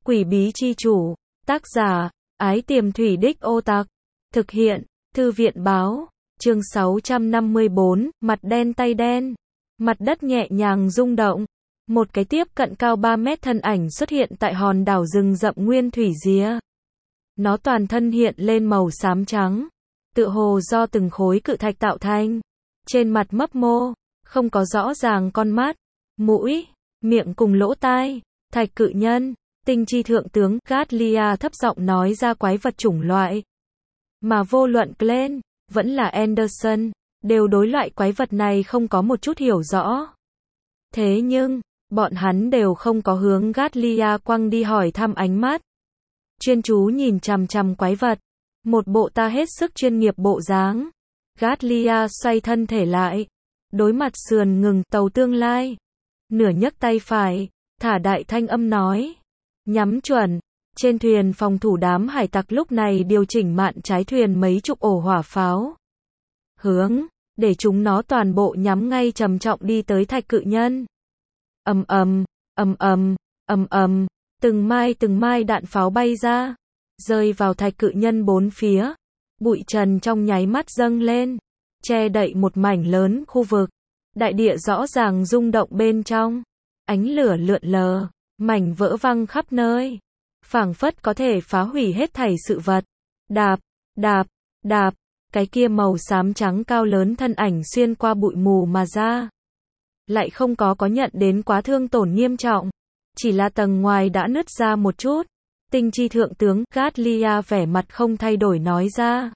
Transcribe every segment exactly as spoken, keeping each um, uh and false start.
Quỷ bí chi chủ, tác giả, Ái Tiềm Thủy Đích Ô Tặc, thực hiện, Thư viện báo, chương sáu trăm năm mươi bốn, mặt đen tay đen, mặt đất nhẹ nhàng rung động, một cái tiếp cận cao ba mét thân ảnh xuất hiện tại hòn đảo rừng rậm nguyên thủy ría. Nó toàn thân hiện lên màu xám trắng, tựa hồ do từng khối cự thạch tạo thành, trên mặt mấp mô, không có rõ ràng con mắt, mũi, miệng cùng lỗ tai. Thạch cự nhân, tinh chi thượng tướng Gatlia thấp giọng nói ra quái vật chủng loại. Mà vô luận Glenn, vẫn là Anderson, đều đối loại quái vật này không có một chút hiểu rõ. Thế nhưng, bọn hắn đều không có hướng Gatlia quăng đi hỏi thăm ánh mắt. Chuyên chú nhìn chằm chằm quái vật, một bộ ta hết sức chuyên nghiệp bộ dáng. Gatlia xoay thân thể lại, đối mặt sườn ngừng tàu tương lai. Nửa nhấc tay phải, thả đại thanh âm nói. Nhắm chuẩn, trên thuyền phòng thủ đám hải tặc lúc này điều chỉnh mạn trái thuyền mấy chục ổ hỏa pháo. Hướng, để chúng nó toàn bộ nhắm ngay trầm trọng đi tới thạch cự nhân. Ầm ầm, ầm ầm, ầm ầm, từng mai từng mai đạn pháo bay ra, rơi vào thạch cự nhân bốn phía. Bụi trần trong nháy mắt dâng lên, che đậy một mảnh lớn khu vực. Đại địa rõ ràng rung động bên trong, ánh lửa lượn lờ, mảnh vỡ văng khắp nơi, phảng phất có thể phá hủy hết thảy sự vật. Đạp, đạp, đạp, cái kia màu xám trắng cao lớn thân ảnh xuyên qua bụi mù mà ra. Lại không có có nhận đến quá thương tổn nghiêm trọng, chỉ là tầng ngoài đã nứt ra một chút. Tinh chi thượng tướng Gatlia vẻ mặt không thay đổi nói ra.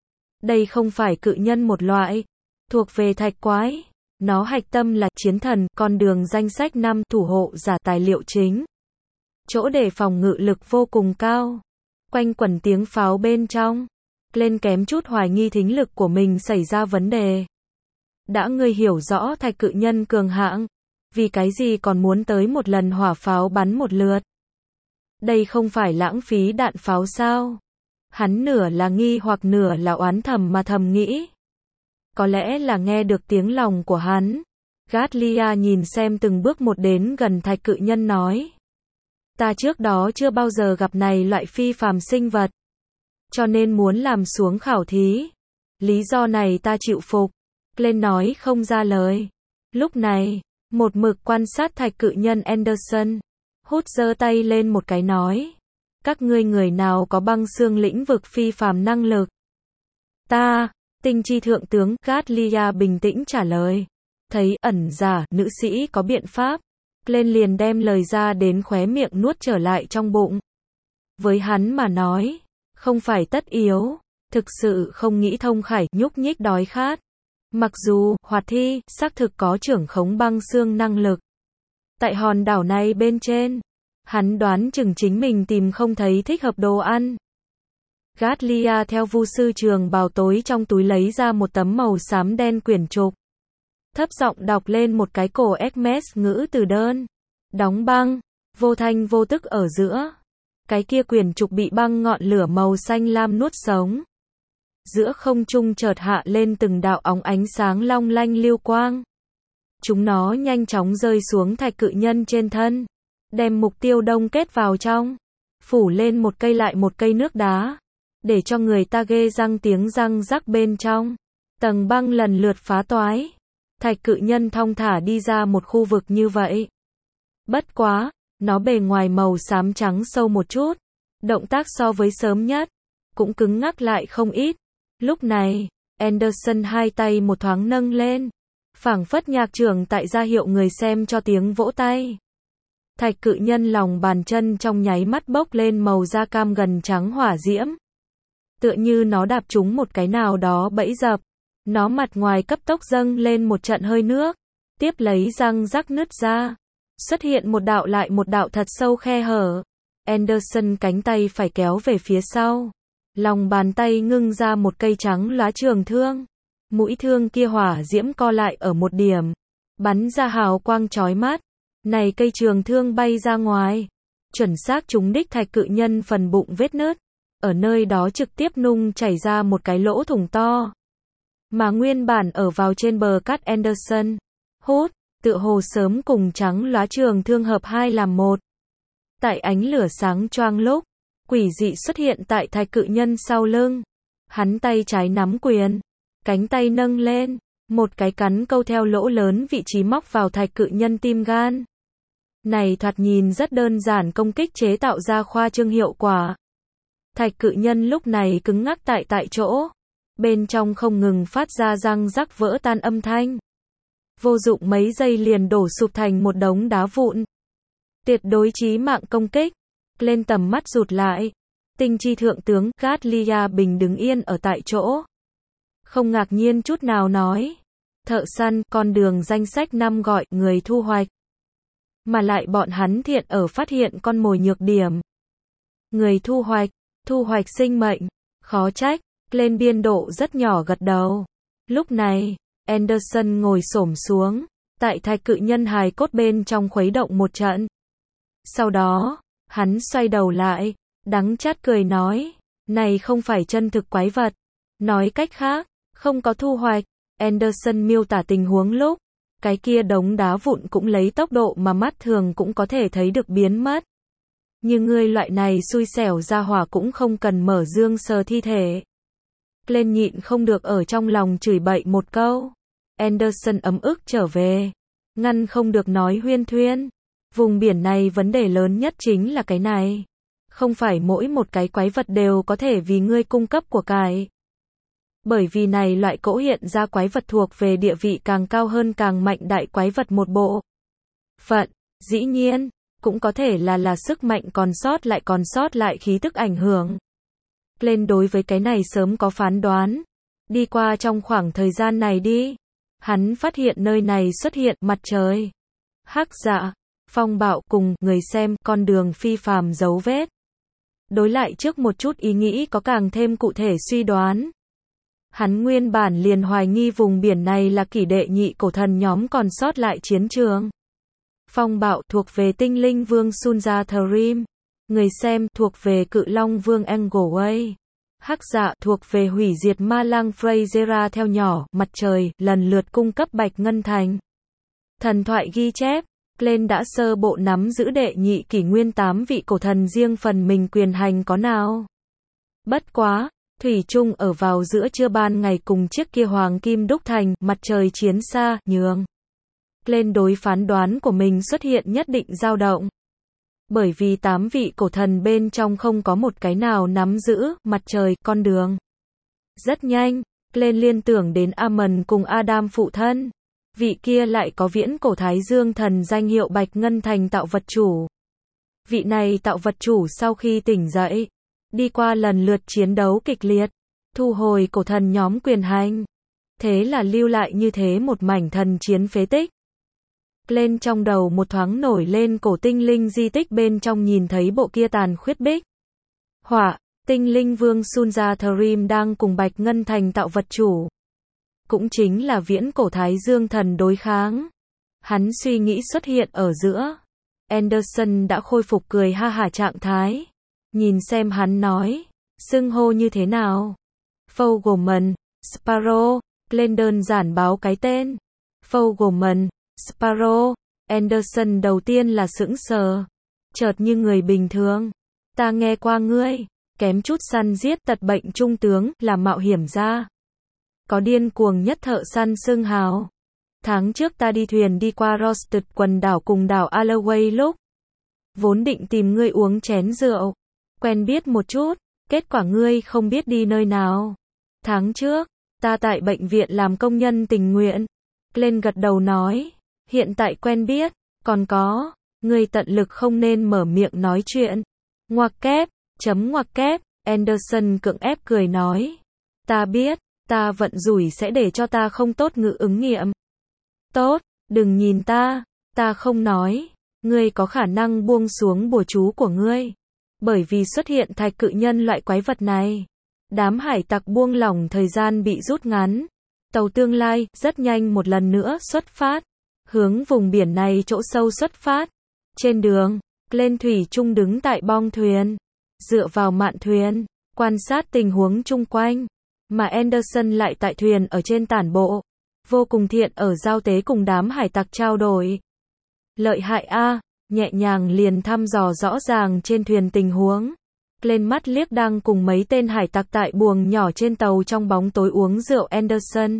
Đây không phải cự nhân một loại, thuộc về thạch quái. Nó hạch tâm là chiến thần, con đường danh sách năm thủ hộ giả tài liệu chính. Chỗ để phòng ngự lực vô cùng cao. Quanh quẩn tiếng pháo bên trong. Lên kém chút hoài nghi thính lực của mình xảy ra vấn đề. Đã ngươi hiểu rõ thạch cự nhân cường hãn, vì cái gì còn muốn tới một lần hỏa pháo bắn một lượt? Đây không phải lãng phí đạn pháo sao? Hắn nửa là nghi hoặc nửa là oán thầm mà thầm nghĩ. Có lẽ là nghe được tiếng lòng của hắn. Gatlia nhìn xem từng bước một đến gần thạch cự nhân nói. Ta trước đó chưa bao giờ gặp này loại phi phàm sinh vật. Cho nên muốn làm xuống khảo thí. Lý do này ta chịu phục. Glenn nói không ra lời. Lúc này, một mực quan sát thạch cự nhân Anderson. Hút giơ tay lên một cái nói. Các ngươi người nào có băng xương lĩnh vực phi phàm năng lực? Ta. Tinh chi thượng tướng Gatlia bình tĩnh trả lời. Thấy ẩn giả, nữ sĩ có biện pháp. Glenn liền đem lời ra đến khóe miệng nuốt trở lại trong bụng. Với hắn mà nói, không phải tất yếu, thực sự không nghĩ thông khải, nhúc nhích đói khát. Mặc dù, hoạt thi, xác thực có trưởng khống băng xương năng lực. Tại hòn đảo này bên trên, hắn đoán chừng chính mình tìm không thấy thích hợp đồ ăn. Gatlia theo vu sư trường bào tối trong túi lấy ra một tấm màu xám đen quyển trục. Thấp giọng đọc lên một cái cổ Hermes ngữ từ đơn. Đóng băng, vô thanh vô tức ở giữa. Cái kia quyển trục bị băng ngọn lửa màu xanh lam nuốt sống. Giữa không trung chợt hạ lên từng đạo óng ánh sáng long lanh lưu quang. Chúng nó nhanh chóng rơi xuống thạch cự nhân trên thân. Đem mục tiêu đông kết vào trong. Phủ lên một cây lại một cây nước đá. Để cho người ta ghê răng tiếng răng rắc bên trong. Tầng băng lần lượt phá toái. Thạch cự nhân thong thả đi ra một khu vực như vậy. Bất quá, nó bề ngoài màu xám trắng sâu một chút. Động tác so với sớm nhất, cũng cứng ngắc lại không ít. Lúc này, Anderson hai tay một thoáng nâng lên. Phảng phất nhạc trưởng tại gia hiệu người xem cho tiếng vỗ tay. Thạch cự nhân lòng bàn chân trong nháy mắt bốc lên màu da cam gần trắng hỏa diễm. Tựa như nó đạp trúng một cái nào đó bẫy dập. Nó mặt ngoài cấp tốc dâng lên một trận hơi nước. Tiếp lấy răng rắc nứt ra. Xuất hiện một đạo lại một đạo thật sâu khe hở. Anderson cánh tay phải kéo về phía sau. Lòng bàn tay ngưng ra một cây trắng lóa trường thương. Mũi thương kia hỏa diễm co lại ở một điểm. Bắn ra hào quang chói mắt. Này cây trường thương bay ra ngoài. Chuẩn xác trúng đích thạch cự nhân phần bụng vết nứt. Ở nơi đó trực tiếp nung chảy ra một cái lỗ thủng to. Mà nguyên bản ở vào trên bờ cát Anderson. Hút, tựa hồ sớm cùng trắng lóa trường thương hợp hai làm một. Tại ánh lửa sáng choang lúc, quỷ dị xuất hiện tại thạch cự nhân sau lưng. Hắn tay trái nắm quyền, cánh tay nâng lên, một cái cắn câu theo lỗ lớn vị trí móc vào thạch cự nhân tim gan. Này thoạt nhìn rất đơn giản, công kích chế tạo ra khoa trương hiệu quả. Thạch cự nhân lúc này cứng ngắc tại tại chỗ. Bên trong không ngừng phát ra răng rắc vỡ tan âm thanh. Vô dụng mấy giây liền đổ sụp thành một đống đá vụn. Tuyệt đối chí mạng công kích. Lên tầm mắt rụt lại. Tinh chi thượng tướng Gatlia Bình đứng yên ở tại chỗ. Không ngạc nhiên chút nào nói. Thợ săn, con đường danh sách năm gọi, người thu hoạch. Mà lại bọn hắn thiện ở phát hiện con mồi nhược điểm. Người thu hoạch, thu hoạch sinh mệnh, khó trách. Lên biên độ rất nhỏ gật đầu. Lúc này, Anderson ngồi xổm xuống, tại thạch cự nhân hài cốt bên trong khuấy động một trận. Sau đó, hắn xoay đầu lại, đắng chát cười nói, này không phải chân thực quái vật. Nói cách khác, không có thu hoạch. Anderson miêu tả tình huống lúc, cái kia đống đá vụn cũng lấy tốc độ mà mắt thường cũng có thể thấy được biến mất. Nhưng ngươi loại này xui xẻo ra hỏa cũng không cần mở dương sờ thi thể. Lên nhịn không được ở trong lòng chửi bậy một câu. Anderson ấm ức trở về. Ngăn không được nói huyên thuyên. Vùng biển này vấn đề lớn nhất chính là cái này. Không phải mỗi một cái quái vật đều có thể vì ngươi cung cấp của cải. Bởi vì này loại cỗ hiện ra quái vật thuộc về địa vị càng cao hơn càng mạnh đại quái vật một bộ phận. Dĩ nhiên, cũng có thể là là sức mạnh còn sót lại còn sót lại khí tức ảnh hưởng. Lên đối với cái này sớm có phán đoán. Đi qua trong khoảng thời gian này đi. Hắn phát hiện nơi này xuất hiện mặt trời, hắc dạ, phong bạo cùng người xem con đường phi phàm dấu vết. Đối lại trước một chút ý nghĩ có càng thêm cụ thể suy đoán. Hắn nguyên bản liền hoài nghi vùng biển này là kỷ đệ nhị cổ thần nhóm còn sót lại chiến trường. Phong bạo thuộc về tinh linh vương Sunja-Therim. Người xem thuộc về cự long vương Engolway. Hắc dạ thuộc về hủy diệt ma lang Freyzera theo nhỏ, mặt trời, lần lượt cung cấp Bạch Ngân Thành. Thần thoại ghi chép, Glenn đã sơ bộ nắm giữ đệ nhị kỷ nguyên tám vị cổ thần riêng phần mình quyền hành có nào. Bất quá, thủy chung ở vào giữa trưa ban ngày cùng chiếc kia hoàng kim đúc thành, mặt trời chiến xa, nhường. Glenn đối phán đoán của mình xuất hiện nhất định dao động. Bởi vì tám vị cổ thần bên trong không có một cái nào nắm giữ mặt trời, con đường. Rất nhanh, Glenn liên tưởng đến Amon cùng Adam phụ thân. Vị kia lại có viễn cổ Thái Dương thần danh hiệu Bạch Ngân Thành tạo vật chủ. Vị này tạo vật chủ sau khi tỉnh dậy, đi qua lần lượt chiến đấu kịch liệt, thu hồi cổ thần nhóm quyền hành. Thế là lưu lại như thế một mảnh thần chiến phế tích. Lên trong đầu một thoáng nổi lên cổ tinh linh di tích bên trong nhìn thấy bộ kia tàn khuyết bích họa, tinh linh vương Sunja-Therim đang cùng Bạch Ngân Thành tạo vật chủ. Cũng chính là viễn cổ Thái Dương thần đối kháng. Hắn suy nghĩ xuất hiện ở giữa. Anderson đã khôi phục cười ha hả trạng thái. Nhìn xem hắn nói, xưng hô như thế nào? Fogelman, Sparrow, lên đơn giản báo cái tên. Fogelman, Sparrow, Anderson đầu tiên là sững sờ. Chợt như người bình thường. Ta nghe qua ngươi, kém chút săn giết tật bệnh trung tướng, là mạo hiểm gia. Có điên cuồng nhất thợ săn xưng hào. Tháng trước ta đi thuyền đi qua Rosted quần đảo cùng đảo Alloway lúc. Vốn định tìm ngươi uống chén rượu. Quen biết một chút, kết quả ngươi không biết đi nơi nào. Tháng trước, ta tại bệnh viện làm công nhân tình nguyện. Lên gật đầu nói, hiện tại quen biết, còn có, ngươi tận lực không nên mở miệng nói chuyện. Ngoặc kép, chấm ngoặc kép, Anderson cưỡng ép cười nói. Ta biết, ta vận rủi sẽ để cho ta không tốt ngữ ứng nghiệm. Tốt, đừng nhìn ta, ta không nói. Ngươi có khả năng buông xuống bùa chú của ngươi. Bởi vì xuất hiện thạch cự nhân loại quái vật này. Đám hải tặc buông lỏng thời gian bị rút ngắn. Tàu tương lai, rất nhanh một lần nữa xuất phát. Hướng vùng biển này chỗ sâu xuất phát. Trên đường, lên thủy chung đứng tại bong thuyền. Dựa vào mạn thuyền, quan sát tình huống chung quanh. Mà Anderson lại tại thuyền ở trên tản bộ. Vô cùng thiện ở giao tế cùng đám hải tặc trao đổi. Lợi hại a, nhẹ nhàng liền thăm dò rõ ràng trên thuyền tình huống. Lên mắt liếc đang cùng mấy tên hải tặc tại buồng nhỏ trên tàu trong bóng tối uống rượu Anderson.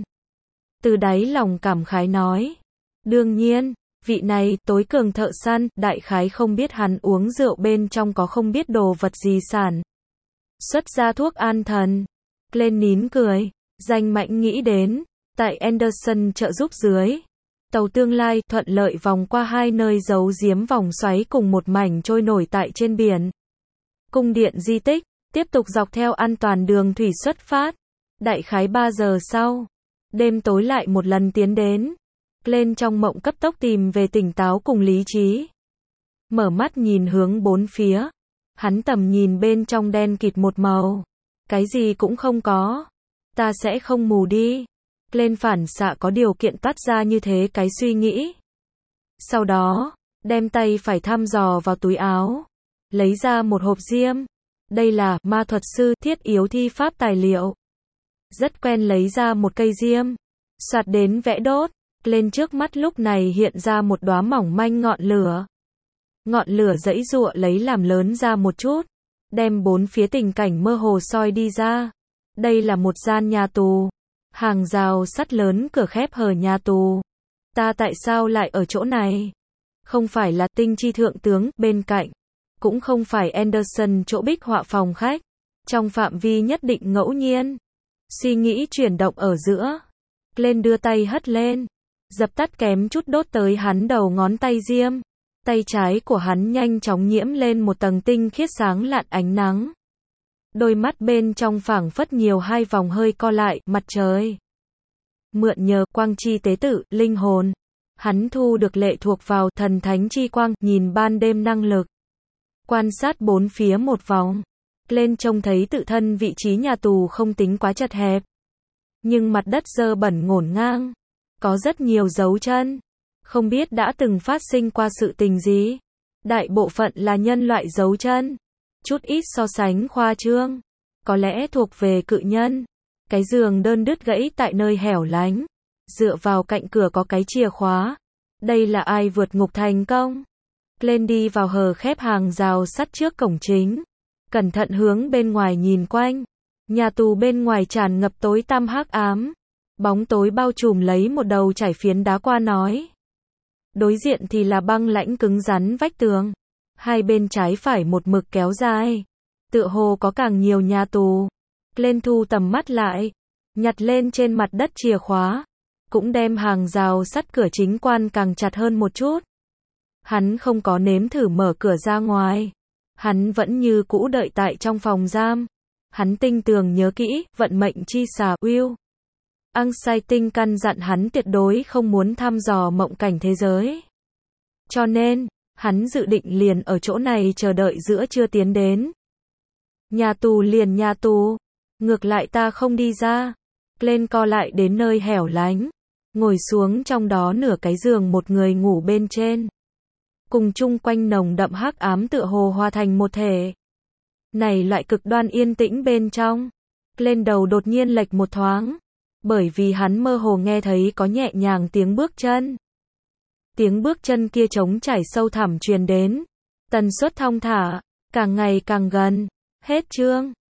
Từ đáy lòng cảm khái nói. Đương nhiên, vị này, tối cường thợ săn, đại khái không biết hắn uống rượu bên trong có không biết đồ vật gì sản. Xuất ra thuốc an thần. Lên nín cười, danh mãnh nghĩ đến, tại Anderson trợ giúp dưới. Tàu tương lai thuận lợi vòng qua hai nơi giấu giếm vòng xoáy cùng một mảnh trôi nổi tại trên biển. Cung điện di tích, tiếp tục dọc theo an toàn đường thủy xuất phát. Đại khái ba giờ sau, đêm tối lại một lần tiến đến. Lên trong mộng cấp tốc tìm về tỉnh táo cùng lý trí. Mở mắt nhìn hướng bốn phía. Hắn tầm nhìn bên trong đen kịt một màu. Cái gì cũng không có. Ta sẽ không mù đi. Lên phản xạ có điều kiện toát ra như thế cái suy nghĩ. Sau đó, đem tay phải thăm dò vào túi áo. Lấy ra một hộp diêm. Đây là ma thuật sư thiết yếu thi pháp tài liệu. Rất quen lấy ra một cây diêm. Soạt đến vẽ đốt. Lên trước mắt lúc này hiện ra một đóa mỏng manh ngọn lửa. Ngọn lửa giãy giụa lấy làm lớn ra một chút. Đem bốn phía tình cảnh mơ hồ soi đi ra. Đây là một gian nhà tù. Hàng rào sắt lớn cửa khép hờ nhà tù. Ta tại sao lại ở chỗ này? Không phải là tinh chi thượng tướng bên cạnh. Cũng không phải Anderson chỗ bích họa phòng khách. Trong phạm vi nhất định ngẫu nhiên. Suy nghĩ chuyển động ở giữa. Lên đưa tay hất lên. Dập tắt kém chút đốt tới hắn đầu ngón tay diêm. Tay trái của hắn nhanh chóng nhiễm lên một tầng tinh khiết sáng lạn ánh nắng. Đôi mắt bên trong phảng phất nhiều hai vòng hơi co lại, mặt trời. Mượn nhờ quang chi tế tự, linh hồn. Hắn thu được lệ thuộc vào thần thánh chi quang, nhìn ban đêm năng lực. Quan sát bốn phía một vòng. Lên trông thấy tự thân vị trí nhà tù không tính quá chật hẹp. Nhưng mặt đất dơ bẩn ngổn ngang. Có rất nhiều dấu chân. Không biết đã từng phát sinh qua sự tình gì. Đại bộ phận là nhân loại dấu chân. Chút ít so sánh khoa trương. Có lẽ thuộc về cự nhân. Cái giường đơn đứt gãy tại nơi hẻo lánh. Dựa vào cạnh cửa có cái chìa khóa. Đây là ai vượt ngục thành công? Lên đi vào hờ khép hàng rào sắt trước cổng chính. Cẩn thận hướng bên ngoài nhìn quanh. Nhà tù bên ngoài tràn ngập tối tăm hắc ám. Bóng tối bao trùm lấy một đầu trải phiến đá qua nói. Đối diện thì là băng lãnh cứng rắn vách tường. Hai bên trái phải một mực kéo dài. Tựa hồ có càng nhiều nhà tù. Lên thu tầm mắt lại. Nhặt lên trên mặt đất chìa khóa. Cũng đem hàng rào sắt cửa chính quan càng chặt hơn một chút. Hắn không có nếm thử mở cửa ra ngoài. Hắn vẫn như cũ đợi tại trong phòng giam. Hắn tinh tường nhớ kỹ, vận mệnh chi xà, Will. Anxiety căn dặn hắn tuyệt đối không muốn thăm dò mộng cảnh thế giới. Cho nên, hắn dự định liền ở chỗ này chờ đợi giữa trưa tiến đến. Nhà tù liền nhà tù. Ngược lại ta không đi ra. Lên co lại đến nơi hẻo lánh. Ngồi xuống trong đó nửa cái giường một người ngủ bên trên. Cùng chung quanh nồng đậm hắc ám tựa hồ hòa thành một thể. Này loại cực đoan yên tĩnh bên trong. Lên đầu đột nhiên lệch một thoáng. Bởi vì hắn mơ hồ nghe thấy có nhẹ nhàng tiếng bước chân. Tiếng bước chân kia trống trải sâu thẳm truyền đến. Tần suất thong thả. Càng ngày càng gần. Hết chương.